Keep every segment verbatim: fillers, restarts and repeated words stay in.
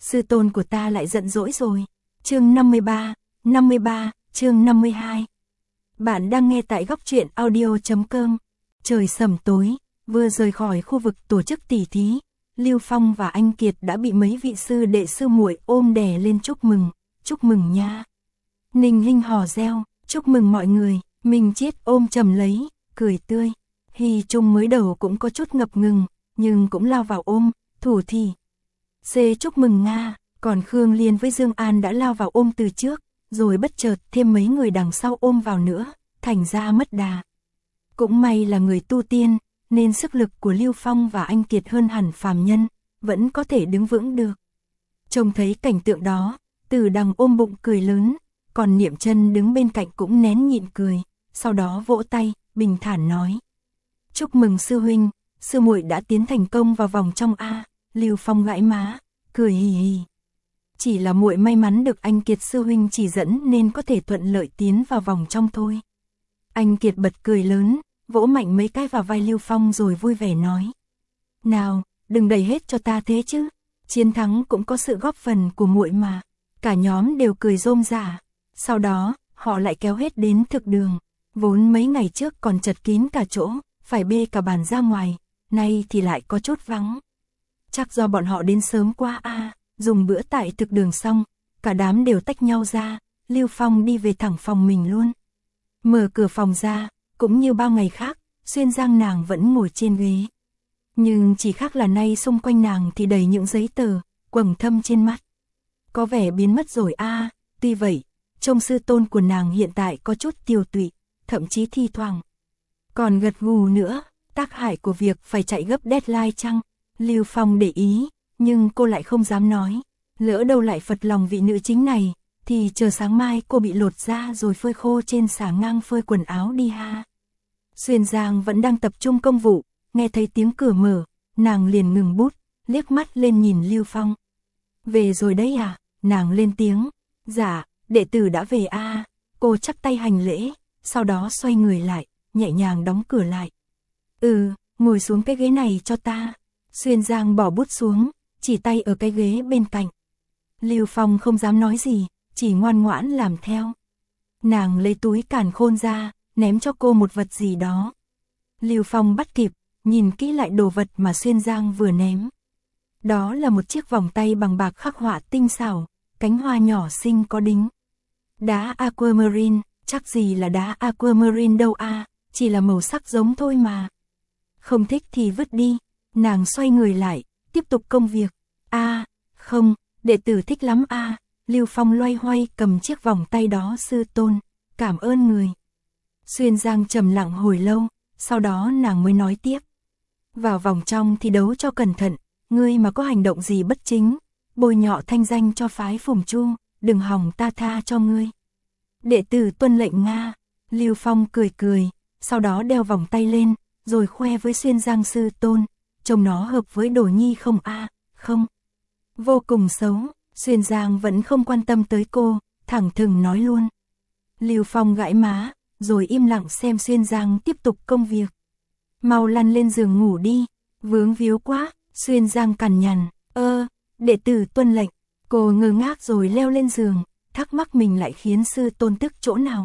sư tôn của ta lại giận dỗi rồi. Chương năm mươi ba, năm mươi ba, chương năm mươi hai. Bạn đang nghe tại góc truyện audio chấm com. Trời sẩm tối, vừa rời khỏi khu vực tổ chức tỉ thí, Lưu Phong và anh Kiệt đã bị mấy vị sư đệ sư muội ôm đè lên chúc mừng, chúc mừng nha. Ninh Hinh hò reo, chúc mừng mọi người, Minh Chiết ôm chầm lấy, cười tươi. Hy Trung mới đầu cũng có chút ngập ngừng, nhưng cũng lao vào ôm, thủ thì. C chúc mừng Nga, còn Khương Liên với Dương An đã lao vào ôm từ trước, rồi bất chợt thêm mấy người đằng sau ôm vào nữa, thành ra mất đà. Cũng may là người tu tiên, nên sức lực của Lưu Phong và anh Kiệt hơn hẳn phàm nhân, vẫn có thể đứng vững được. Trông thấy cảnh tượng đó, Từ Đằng ôm bụng cười lớn, còn Niệm Chân đứng bên cạnh cũng nén nhịn cười, sau đó vỗ tay, bình thản nói: "Chúc mừng sư huynh, sư muội đã tiến thành công vào vòng trong a." Lưu Phong gãi má, cười hì hì. Chỉ là muội may mắn được anh Kiệt sư huynh chỉ dẫn nên có thể thuận lợi tiến vào vòng trong thôi. Anh Kiệt bật cười lớn, vỗ mạnh mấy cái vào vai Lưu Phong rồi vui vẻ nói: "Nào, đừng đẩy hết cho ta thế chứ, chiến thắng cũng có sự góp phần của muội mà." Cả nhóm đều cười rôm rả. Sau đó, họ lại kéo hết đến thực đường, vốn mấy ngày trước còn chật kín cả chỗ, phải bê cả bàn ra ngoài, nay thì lại có chút vắng. Chắc do bọn họ đến sớm quá a. À, dùng bữa tại thực đường xong, cả đám đều tách nhau ra, Lưu Phong đi về thẳng phòng mình luôn. Mở cửa phòng ra, cũng như bao ngày khác, Xuyên Giang nàng vẫn ngồi trên ghế. Nhưng chỉ khác là nay xung quanh nàng thì đầy những giấy tờ, quầng thâm trên mắt. Có vẻ biến mất rồi a. À, tuy vậy, trông sư tôn của nàng hiện tại có chút tiều tụy, thậm chí thi thoảng còn gật gù nữa, tác hại của việc phải chạy gấp deadline chăng? Lưu Phong để ý, nhưng cô lại không dám nói, lỡ đâu lại phật lòng vị nữ chính này, thì chờ sáng mai cô bị lột ra rồi phơi khô trên xà ngang phơi quần áo đi ha. Xuyên Giang vẫn đang tập trung công vụ, nghe thấy tiếng cửa mở, nàng liền ngừng bút, liếc mắt lên nhìn Lưu Phong. "Về rồi đấy à?" Nàng lên tiếng. "Dạ, đệ tử đã về a." À. Cô chắp tay hành lễ, sau đó xoay người lại, nhẹ nhàng đóng cửa lại. "Ừ, ngồi xuống cái ghế này cho ta." Xuyên Giang bỏ bút xuống, chỉ tay ở cái ghế bên cạnh. Lưu Phong không dám nói gì, chỉ ngoan ngoãn làm theo. Nàng lấy túi càn khôn ra, ném cho cô một vật gì đó. Lưu Phong bắt kịp, nhìn kỹ lại đồ vật mà Xuyên Giang vừa ném. Đó là một chiếc vòng tay bằng bạc khắc họa tinh xảo, cánh hoa nhỏ xinh có đính. Đá aquamarine, chắc gì là đá aquamarine đâu a, à, chỉ là màu sắc giống thôi mà. Không thích thì vứt đi. Nàng xoay người lại, tiếp tục công việc. "A, à, không, đệ tử thích lắm a." À. Lưu Phong loay hoay cầm chiếc vòng tay đó: "Sư tôn, cảm ơn người." Xuyên Giang trầm lặng hồi lâu, sau đó nàng mới nói tiếp: "Vào vòng trong thì đấu cho cẩn thận, ngươi mà có hành động gì bất chính, bôi nhọ thanh danh cho phái Phùng Chu, đừng hòng ta tha cho ngươi." "Đệ tử tuân lệnh Nga." Lưu Phong cười cười, sau đó đeo vòng tay lên, rồi khoe với Xuyên Giang: "Sư tôn, trông nó hợp với Đồ Nhi không a?" À, "Không." "Vô cùng xấu." Xuyên Giang vẫn không quan tâm tới cô, thẳng thừng nói luôn. Lưu Phong gãi má, rồi im lặng xem Xuyên Giang tiếp tục công việc. "Mau lăn lên giường ngủ đi, vướng víu quá." Xuyên Giang cằn nhằn. "Ơ, đệ tử tuân lệnh." Cô ngơ ngác rồi leo lên giường, thắc mắc mình lại khiến sư tôn tức chỗ nào.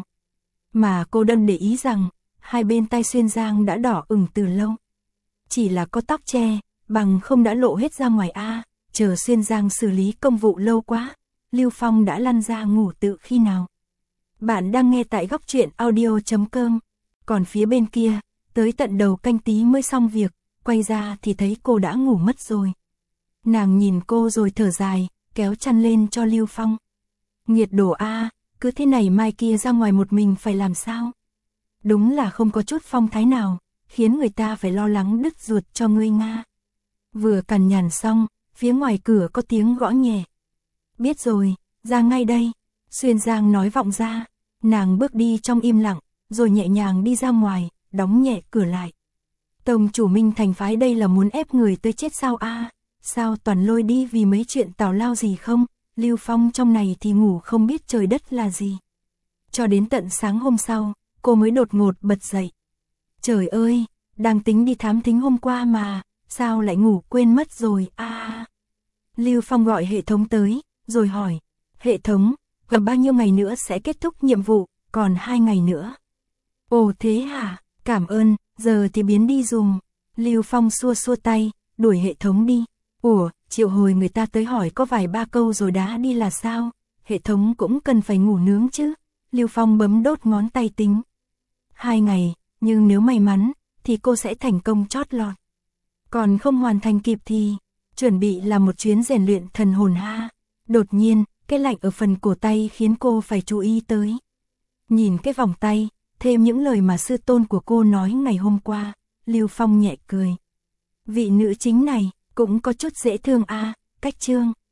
Mà cô đâm để ý rằng, hai bên tay Xuyên Giang đã đỏ ửng từ lâu. Chỉ là có tóc che, bằng không đã lộ hết ra ngoài a. À, chờ Xuyên Giang xử lý công vụ lâu quá, Lưu Phong đã lăn ra ngủ tự khi nào. Bạn đang nghe tại góc truyện audio chấm com. Còn phía bên kia, tới tận đầu canh tí mới xong việc, quay ra thì thấy cô đã ngủ mất rồi. Nàng nhìn cô rồi thở dài, kéo chăn lên cho Lưu Phong. "Nghiệt đồ a, à, cứ thế này mai kia ra ngoài một mình phải làm sao? Đúng là không có chút phong thái nào, khiến người ta phải lo lắng đứt ruột cho ngươi Nga." Vừa cằn nhằn xong, phía ngoài cửa có tiếng gõ nhẹ. "Biết rồi, ra ngay đây." Xuyên Giang nói vọng ra. Nàng bước đi trong im lặng, rồi nhẹ nhàng đi ra ngoài, đóng nhẹ cửa lại. "Tông chủ Minh Thành phái đây là muốn ép người tới chết sao a? À? Sao toàn lôi đi vì mấy chuyện tào lao gì không?" Lưu Phong trong này thì ngủ không biết trời đất là gì. Cho đến tận sáng hôm sau, cô mới đột ngột bật dậy. "Trời ơi, đang tính đi thám thính hôm qua mà, sao lại ngủ quên mất rồi a." À. Lưu Phong gọi hệ thống tới, rồi hỏi, hệ thống, gần bao nhiêu ngày nữa sẽ kết thúc nhiệm vụ, còn hai ngày nữa. Ồ thế hả, cảm ơn, giờ thì biến đi dùm. Lưu Phong xua xua tay, đuổi hệ thống đi. Ủa, triệu hồi người ta tới hỏi có vài ba câu rồi đã đi là sao? Hệ thống cũng cần phải ngủ nướng chứ. Lưu Phong bấm đốt ngón tay tính. Hai ngày, nhưng nếu may mắn, thì cô sẽ thành công chót lọt. Còn không hoàn thành kịp thì, chuẩn bị là một chuyến rèn luyện thần hồn ha. Đột nhiên, cái lạnh ở phần cổ tay khiến cô phải chú ý tới. Nhìn cái vòng tay, thêm những lời mà sư tôn của cô nói ngày hôm qua, Lưu Phong nhẹ cười. Vị nữ chính này, cũng có chút dễ thương a, Cách Trương.